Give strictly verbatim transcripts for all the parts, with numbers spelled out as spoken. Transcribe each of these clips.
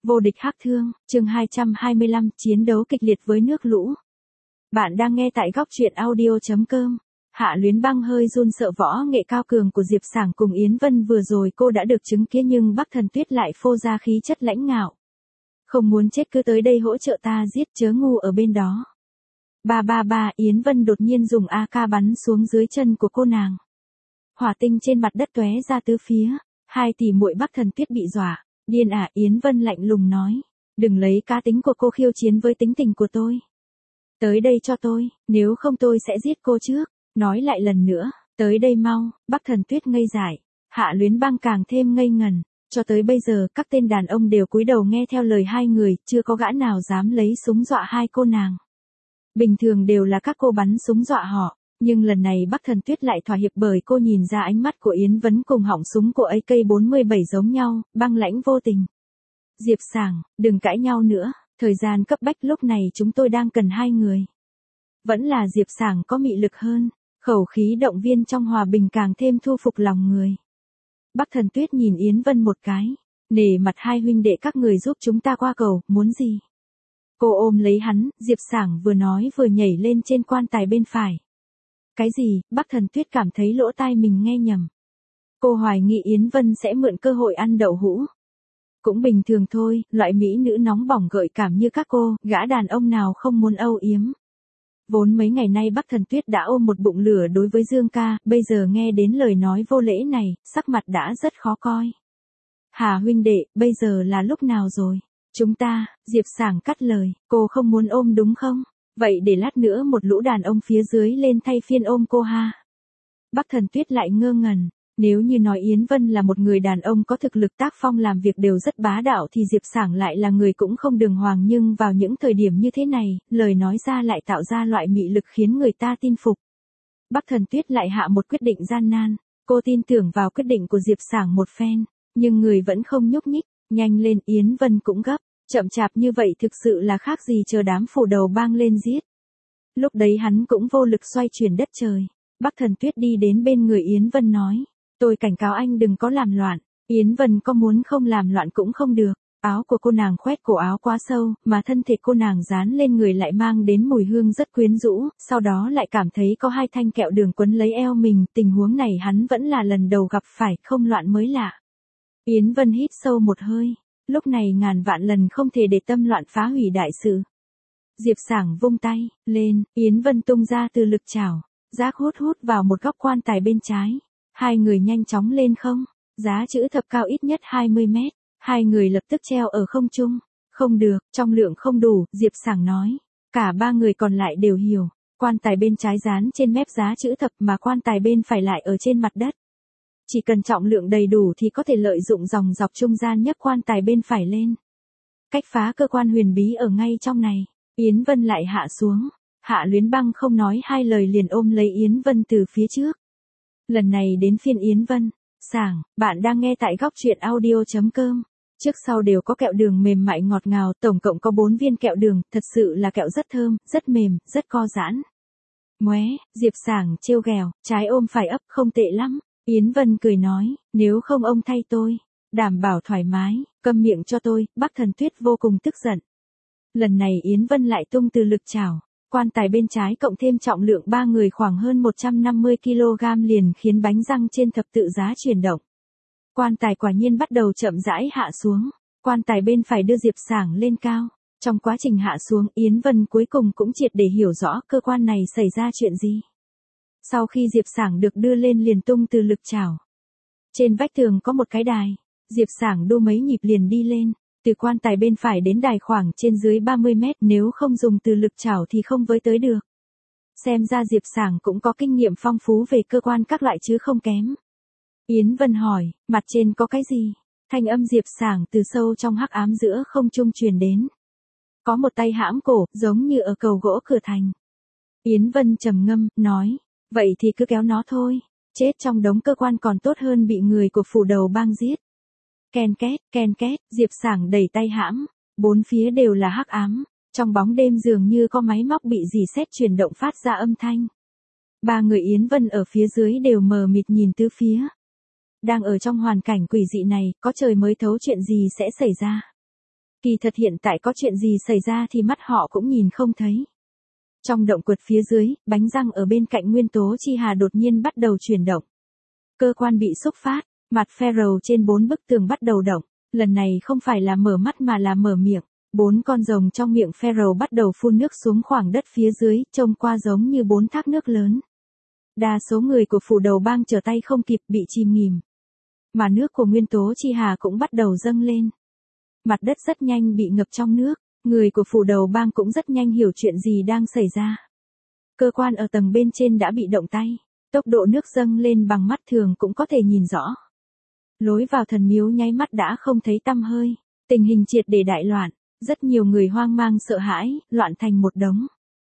Vô địch hắc thương, chương hai trăm hai mươi lăm, chiến đấu kịch liệt với nước lũ. Bạn đang nghe tại góc truyện audio.com. Hạ Luyến Băng hơi run sợ võ nghệ cao cường của Diệp Sảng cùng Yến Vân vừa rồi cô đã được chứng kiến, nhưng Bắc Thần Tuyết lại phô ra khí chất lãnh ngạo. Không muốn chết cứ tới đây hỗ trợ ta giết, chớ ngu ở bên đó. Ba ba ba, Yến Vân đột nhiên dùng a ca bắn xuống dưới chân của cô nàng. Hỏa tinh trên mặt đất tóe ra tứ phía, hai tỷ muội Bắc Thần Tuyết bị dọa. Điên à, Yến Vân lạnh lùng nói. Đừng lấy cá tính của cô khiêu chiến với tính tình của tôi. Tới đây cho tôi, nếu không tôi sẽ giết cô trước. Nói lại lần nữa, tới đây mau. Bắc Thần Tuyết ngây dại. Hạ Luyến Băng càng thêm ngây ngần. Cho tới bây giờ các tên đàn ông đều cúi đầu nghe theo lời hai người, chưa có gã nào dám lấy súng dọa hai cô nàng. Bình thường đều là các cô bắn súng dọa họ. Nhưng lần này Bắc Thần Tuyết lại thỏa hiệp, bởi cô nhìn ra ánh mắt của Yến Vân cùng họng súng của a ca bốn mươi bảy giống nhau, băng lãnh vô tình. Diệp Sảng, đừng cãi nhau nữa, thời gian cấp bách, lúc này chúng tôi đang cần hai người. Vẫn là Diệp Sảng có mị lực hơn, khẩu khí động viên trong hòa bình càng thêm thu phục lòng người. Bắc Thần Tuyết nhìn Yến Vân một cái, nể mặt hai huynh đệ các người giúp chúng ta qua cầu, muốn gì? Cô ôm lấy hắn, Diệp Sảng vừa nói vừa nhảy lên trên quan tài bên phải. Cái gì? Bắc Thần Tuyết cảm thấy lỗ tai mình nghe nhầm. Cô hoài nghi Yến Vân sẽ mượn cơ hội ăn đậu hũ. Cũng bình thường thôi, loại mỹ nữ nóng bỏng gợi cảm như các cô, gã đàn ông nào không muốn âu yếm. Vốn mấy ngày nay Bắc Thần Tuyết đã ôm một bụng lửa đối với Dương ca, bây giờ nghe đến lời nói vô lễ này, sắc mặt đã rất khó coi. Hà huynh đệ, bây giờ là lúc nào rồi? Chúng ta, Diệp Sảng cắt lời, cô không muốn ôm đúng không? Vậy để lát nữa một lũ đàn ông phía dưới lên thay phiên ôm cô ha. Bắc Thần Tuyết lại ngơ ngẩn, nếu như nói Yến Vân là một người đàn ông có thực lực tác phong làm việc đều rất bá đạo thì Diệp Sảng lại là người cũng không đường hoàng, nhưng vào những thời điểm như thế này, lời nói ra lại tạo ra loại mị lực khiến người ta tin phục. Bắc Thần Tuyết lại hạ một quyết định gian nan, cô tin tưởng vào quyết định của Diệp Sảng một phen, nhưng người vẫn không nhúc nhích, nhanh lên, Yến Vân cũng gấp. Chậm chạp như vậy thực sự là khác gì chờ đám phủ đầu bang lên giết. Lúc đấy hắn cũng vô lực xoay chuyển đất trời. Bắc Thần Tuyết đi đến bên người Yến Vân nói. Tôi cảnh cáo anh đừng có làm loạn. Yến Vân có muốn không làm loạn cũng không được. Áo của cô nàng khoét cổ áo quá sâu, mà thân thể cô nàng dán lên người lại mang đến mùi hương rất quyến rũ. Sau đó lại cảm thấy có hai thanh kẹo đường quấn lấy eo mình. Tình huống này hắn vẫn là lần đầu gặp phải, không loạn mới lạ. Yến Vân hít sâu một hơi. Lúc này ngàn vạn lần không thể để tâm loạn phá hủy đại sự. Diệp Sảng vung tay lên, Yến Vân tung ra từ lực chảo, giác hút hút vào một góc quan tài bên trái. Hai người nhanh chóng lên không, giá chữ thập cao ít nhất hai mươi mét, hai người lập tức treo ở không trung. Không được, trong lượng không đủ, Diệp Sảng nói. Cả ba người còn lại đều hiểu, quan tài bên trái dán trên mép giá chữ thập mà quan tài bên phải lại ở trên mặt đất. Chỉ cần trọng lượng đầy đủ thì có thể lợi dụng dòng dọc trung gian nhấc quan tài bên phải lên. Cách phá cơ quan huyền bí ở ngay trong này. Yến Vân lại hạ xuống. Hạ Luyến Băng không nói hai lời liền ôm lấy Yến Vân từ phía trước. Lần này đến phiên Yến Vân. Sảng, bạn đang nghe tại góc truyện audio.com. Trước sau đều có kẹo đường mềm mại ngọt ngào, tổng cộng có bốn viên kẹo đường, thật sự là kẹo rất thơm, rất mềm, rất co giãn. Ngoé, Diệp Sảng trêu ghẹo, trái ôm phải ấp, không tệ lắm. Yến Vân cười nói, nếu không ông thay tôi, đảm bảo thoải mái, câm miệng cho tôi. Bắc Thần Tuyết vô cùng tức giận. Lần này Yến Vân lại tung từ lực chảo, quan tài bên trái cộng thêm trọng lượng ba người khoảng hơn một trăm năm mươi ki lô gam liền khiến bánh răng trên thập tự giá chuyển động. Quan tài quả nhiên bắt đầu chậm rãi hạ xuống, quan tài bên phải đưa Diệp Sảng lên cao. Trong quá trình hạ xuống, Yến Vân cuối cùng cũng triệt để hiểu rõ cơ quan này xảy ra chuyện gì. Sau khi Diệp Sảng được đưa lên liền tung từ lực chảo. Trên vách tường có một cái đài, Diệp Sảng đu mấy nhịp liền đi lên, từ quan tài bên phải đến đài khoảng trên dưới ba mươi mét, nếu không dùng từ lực chảo thì không với tới được. Xem ra Diệp Sảng cũng có kinh nghiệm phong phú về cơ quan các loại chứ không kém. Yến Vân hỏi, mặt trên có cái gì? Thanh âm Diệp Sảng từ sâu trong hắc ám giữa không trung truyền đến. Có một tay hãm cổ, giống như ở cầu gỗ cửa thành. Yến Vân trầm ngâm, nói. Vậy thì cứ kéo nó thôi, chết trong đống cơ quan còn tốt hơn bị người của phủ đầu bang giết. Ken két, ken két, Diệp Sảng đẩy tay hãm, bốn phía đều là hắc ám, trong bóng đêm dường như có máy móc bị rỉ sét chuyển động phát ra âm thanh. Ba người Yến Vân ở phía dưới đều mờ mịt nhìn tứ phía. Đang ở trong hoàn cảnh quỷ dị này, có trời mới thấu chuyện gì sẽ xảy ra. Kỳ thật hiện tại có chuyện gì xảy ra thì mắt họ cũng nhìn không thấy. Trong động quật phía dưới, bánh răng ở bên cạnh nguyên tố chi hà đột nhiên bắt đầu chuyển động. Cơ quan bị xúc phát, mặt Pharaoh trên bốn bức tường bắt đầu động, lần này không phải là mở mắt mà là mở miệng. Bốn con rồng trong miệng Pharaoh bắt đầu phun nước xuống khoảng đất phía dưới, trông qua giống như bốn thác nước lớn. Đa số người của phủ đầu bang trở tay không kịp bị chìm nghỉm. Mà nước của nguyên tố chi hà cũng bắt đầu dâng lên. Mặt đất rất nhanh bị ngập trong nước, người của phủ đầu bang cũng rất nhanh hiểu chuyện gì đang xảy ra. Cơ quan ở tầng bên trên đã bị động tay, tốc độ nước dâng lên bằng mắt thường cũng có thể nhìn rõ. Lối vào thần miếu nháy mắt đã không thấy tăm hơi, tình hình triệt để đại loạn, rất nhiều người hoang mang sợ hãi, loạn thành một đống.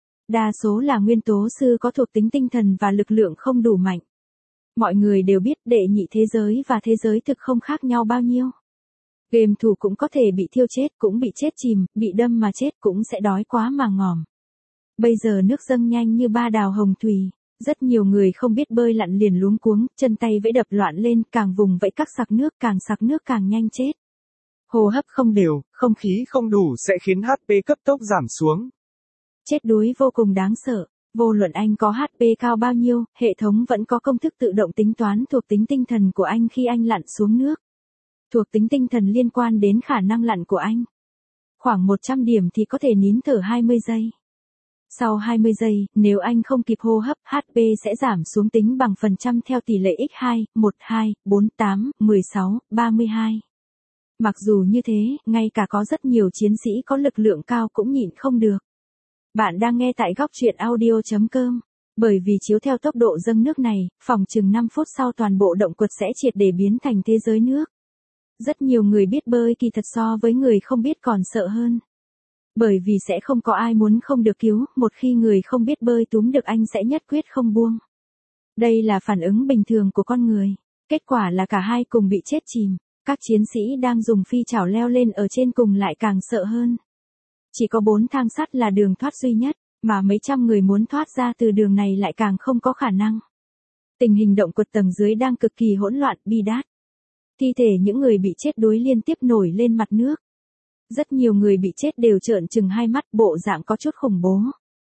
Đa số là nguyên tố sư có thuộc tính tinh thần và lực lượng không đủ mạnh. Mọi người đều biết đệ nhị thế giới và thế giới thực không khác nhau bao nhiêu. Game thủ cũng có thể bị thiêu chết, cũng bị chết chìm, bị đâm mà chết, cũng sẽ đói quá mà ngòm. Bây giờ nước dâng nhanh như ba đào hồng thủy, rất nhiều người không biết bơi lặn liền luống cuống, chân tay vẫy đập loạn lên, càng vùng vẫy các sặc nước, càng sặc nước càng nhanh chết. Hô hấp không đều, không khí không đủ sẽ khiến hát pê cấp tốc giảm xuống. Chết đuối vô cùng đáng sợ, vô luận anh có hát pê cao bao nhiêu, hệ thống vẫn có công thức tự động tính toán thuộc tính tinh thần của anh khi anh lặn xuống nước. Thuộc tính tinh thần liên quan đến khả năng lặn của anh. Khoảng một trăm điểm thì có thể nín thở hai mươi giây. Sau hai mươi giây, nếu anh không kịp hô hấp, hát pê sẽ giảm xuống tính bằng phần trăm theo tỷ lệ nhân hai, một, hai, bốn, tám, mười sáu, ba mươi hai. Mặc dù như thế, ngay cả có rất nhiều chiến sĩ có lực lượng cao cũng nhịn không được. Bạn đang nghe tại góc truyện audio chấm com. Bởi vì chiếu theo tốc độ dâng nước này, phòng chừng năm phút sau toàn bộ động quật sẽ triệt để biến thành thế giới nước. Rất nhiều người biết bơi kỳ thật so với người không biết còn sợ hơn. Bởi vì sẽ không có ai muốn không được cứu, một khi người không biết bơi túm được anh sẽ nhất quyết không buông. Đây là phản ứng bình thường của con người. Kết quả là cả hai cùng bị chết chìm. Các chiến sĩ đang dùng phi chảo leo lên ở trên cùng lại càng sợ hơn. Chỉ có bốn thang sắt là đường thoát duy nhất, mà mấy trăm người muốn thoát ra từ đường này lại càng không có khả năng. Tình hình động quật tầng dưới đang cực kỳ hỗn loạn, bi đát. Thi thể những người bị chết đuối liên tiếp nổi lên mặt nước. Rất nhiều người bị chết đều trợn trừng hai mắt, bộ dạng có chút khủng bố.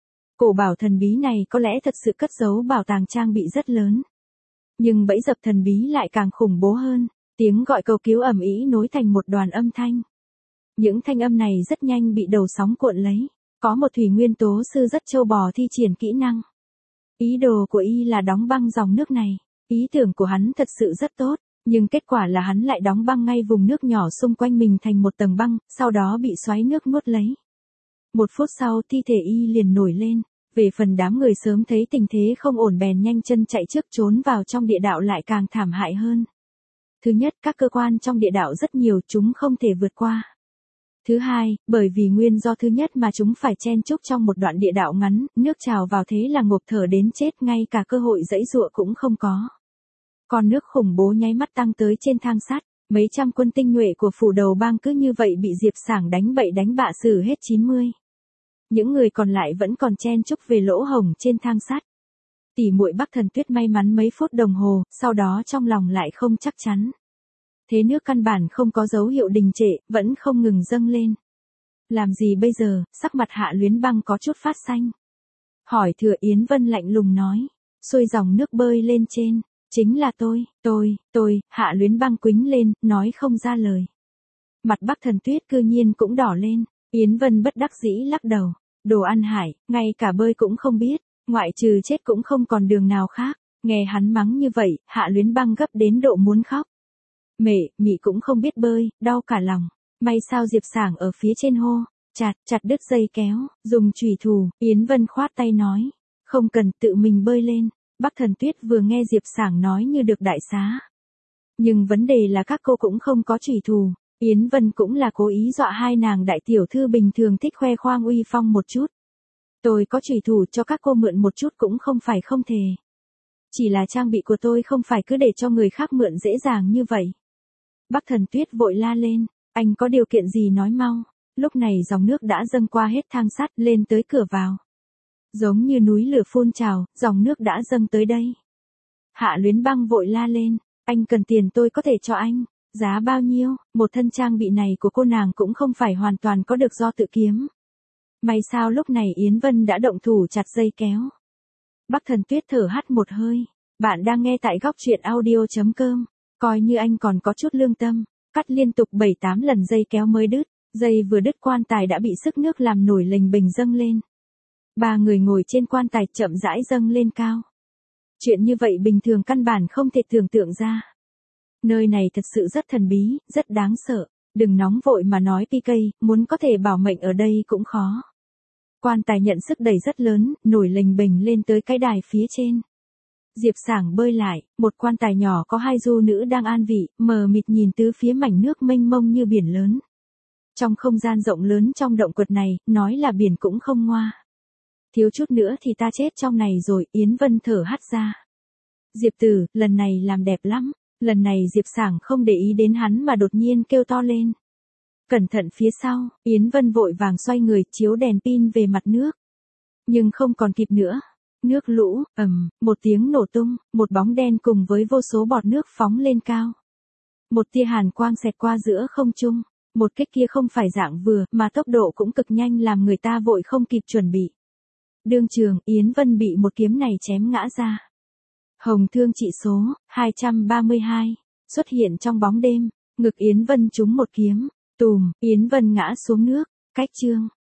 Cổ bảo thần bí này có lẽ thật sự cất giấu bảo tàng trang bị rất lớn. Nhưng bẫy dập thần bí lại càng khủng bố hơn, tiếng gọi cầu cứu ầm ĩ nối thành một đoàn âm thanh. Những thanh âm này rất nhanh bị đầu sóng cuộn lấy. Có một thủy nguyên tố sư rất trâu bò thi triển kỹ năng. Ý đồ của y là đóng băng dòng nước này. Ý tưởng của hắn thật sự rất tốt. Nhưng kết quả là hắn lại đóng băng ngay vùng nước nhỏ xung quanh mình thành một tầng băng, sau đó bị xoáy nước nuốt lấy. Một phút sau thi thể y liền nổi lên, về phần đám người sớm thấy tình thế không ổn bèn nhanh chân chạy trước trốn vào trong địa đạo lại càng thảm hại hơn. Thứ nhất, các cơ quan trong địa đạo rất nhiều, chúng không thể vượt qua. Thứ hai, bởi vì nguyên do thứ nhất mà chúng phải chen chúc trong một đoạn địa đạo ngắn, nước trào vào thế là ngộp thở đến chết, ngay cả cơ hội giãy giụa cũng không có. Con nước khủng bố nháy mắt tăng tới trên thang sắt, mấy trăm quân tinh nhuệ của phủ đầu bang cứ như vậy bị Diệp Sảng đánh bậy đánh bạ xử hết chín mươi. Những người còn lại vẫn còn chen chúc về lỗ hổng trên thang sắt. Tỷ muội Bắc Thần Tuyết may mắn mấy phút đồng hồ, sau đó trong lòng lại không chắc chắn. Thế nước căn bản không có dấu hiệu đình trệ, vẫn không ngừng dâng lên. Làm gì bây giờ? Sắc mặt Hạ Luyến Băng có chút phát xanh. Hỏi Thừa Yến Vân lạnh lùng nói, xuôi dòng nước bơi lên trên. Chính là tôi, tôi, tôi, Hạ Luyến Băng quĩnh lên, nói không ra lời. Mặt Bắc Thần Tuyết cư nhiên cũng đỏ lên, Yến Vân bất đắc dĩ lắc đầu, đồ ăn hại, ngay cả bơi cũng không biết, ngoại trừ chết cũng không còn đường nào khác. Nghe hắn mắng như vậy, Hạ Luyến Băng gấp đến độ muốn khóc. Mẹ, mị cũng không biết bơi, đau cả lòng. May sao Diệp Sảng ở phía trên hô, chặt, chặt đứt dây kéo, dùng chùy thủ, Yến Vân khoát tay nói, không cần tự mình bơi lên. Bắc Thần Tuyết vừa nghe Diệp Sảng nói như được đại xá. Nhưng vấn đề là các cô cũng không có chùy thủ, Yến Vân cũng là cố ý dọa hai nàng đại tiểu thư bình thường thích khoe khoang uy phong một chút. Tôi có chùy thủ cho các cô mượn một chút cũng không phải không thể. Chỉ là trang bị của tôi không phải cứ để cho người khác mượn dễ dàng như vậy. Bắc Thần Tuyết vội la lên, anh có điều kiện gì nói mau. Lúc này dòng nước đã dâng qua hết thang sắt lên tới cửa vào. Giống như núi lửa phun trào, dòng nước đã dâng tới đây. Hạ Luyến Băng vội la lên, anh cần tiền tôi có thể cho anh. Giá bao nhiêu? Một thân trang bị này của cô nàng cũng không phải hoàn toàn có được do tự kiếm. May sao lúc này Yến Vân đã động thủ chặt dây kéo. Bắc Thần Tuyết thở hắt một hơi. Bạn đang nghe tại góc truyện audio.com. Coi như anh còn có chút lương tâm. Cắt liên tục bảy tám lần dây kéo mới đứt. Dây vừa đứt quan tài đã bị sức nước làm nổi lềnh bềnh dâng lên. Ba người ngồi trên quan tài chậm rãi dâng lên cao. Chuyện như vậy bình thường căn bản không thể tưởng tượng ra. Nơi này thật sự rất thần bí, rất đáng sợ. Đừng nóng vội mà nói pê ca, muốn có thể bảo mệnh ở đây cũng khó. Quan tài nhận sức đẩy rất lớn, nổi lềnh bềnh lên tới cái đài phía trên. Diệp Sảng bơi lại, một quan tài nhỏ có hai du nữ đang an vị, mờ mịt nhìn tứ phía mảnh nước mênh mông như biển lớn. Trong không gian rộng lớn trong động quật này, nói là biển cũng không ngoa. Thiếu chút nữa thì ta chết trong này rồi, Yến Vân thở hắt ra. Diệp Tử, lần này làm đẹp lắm. Lần này Diệp Sảng không để ý đến hắn mà đột nhiên kêu to lên. Cẩn thận phía sau, Yến Vân vội vàng xoay người chiếu đèn pin về mặt nước. Nhưng không còn kịp nữa. Nước lũ, ầm, một tiếng nổ tung, một bóng đen cùng với vô số bọt nước phóng lên cao. Một tia hàn quang xẹt qua giữa không trung. Một kích kia không phải dạng vừa mà tốc độ cũng cực nhanh làm người ta vội không kịp chuẩn bị. Đương trường, Yến Vân bị một kiếm này chém ngã ra. Hồng thương trị số hai trăm ba mươi hai xuất hiện trong bóng đêm, ngực Yến Vân trúng một kiếm, tùm, Yến Vân ngã xuống nước. Cách chương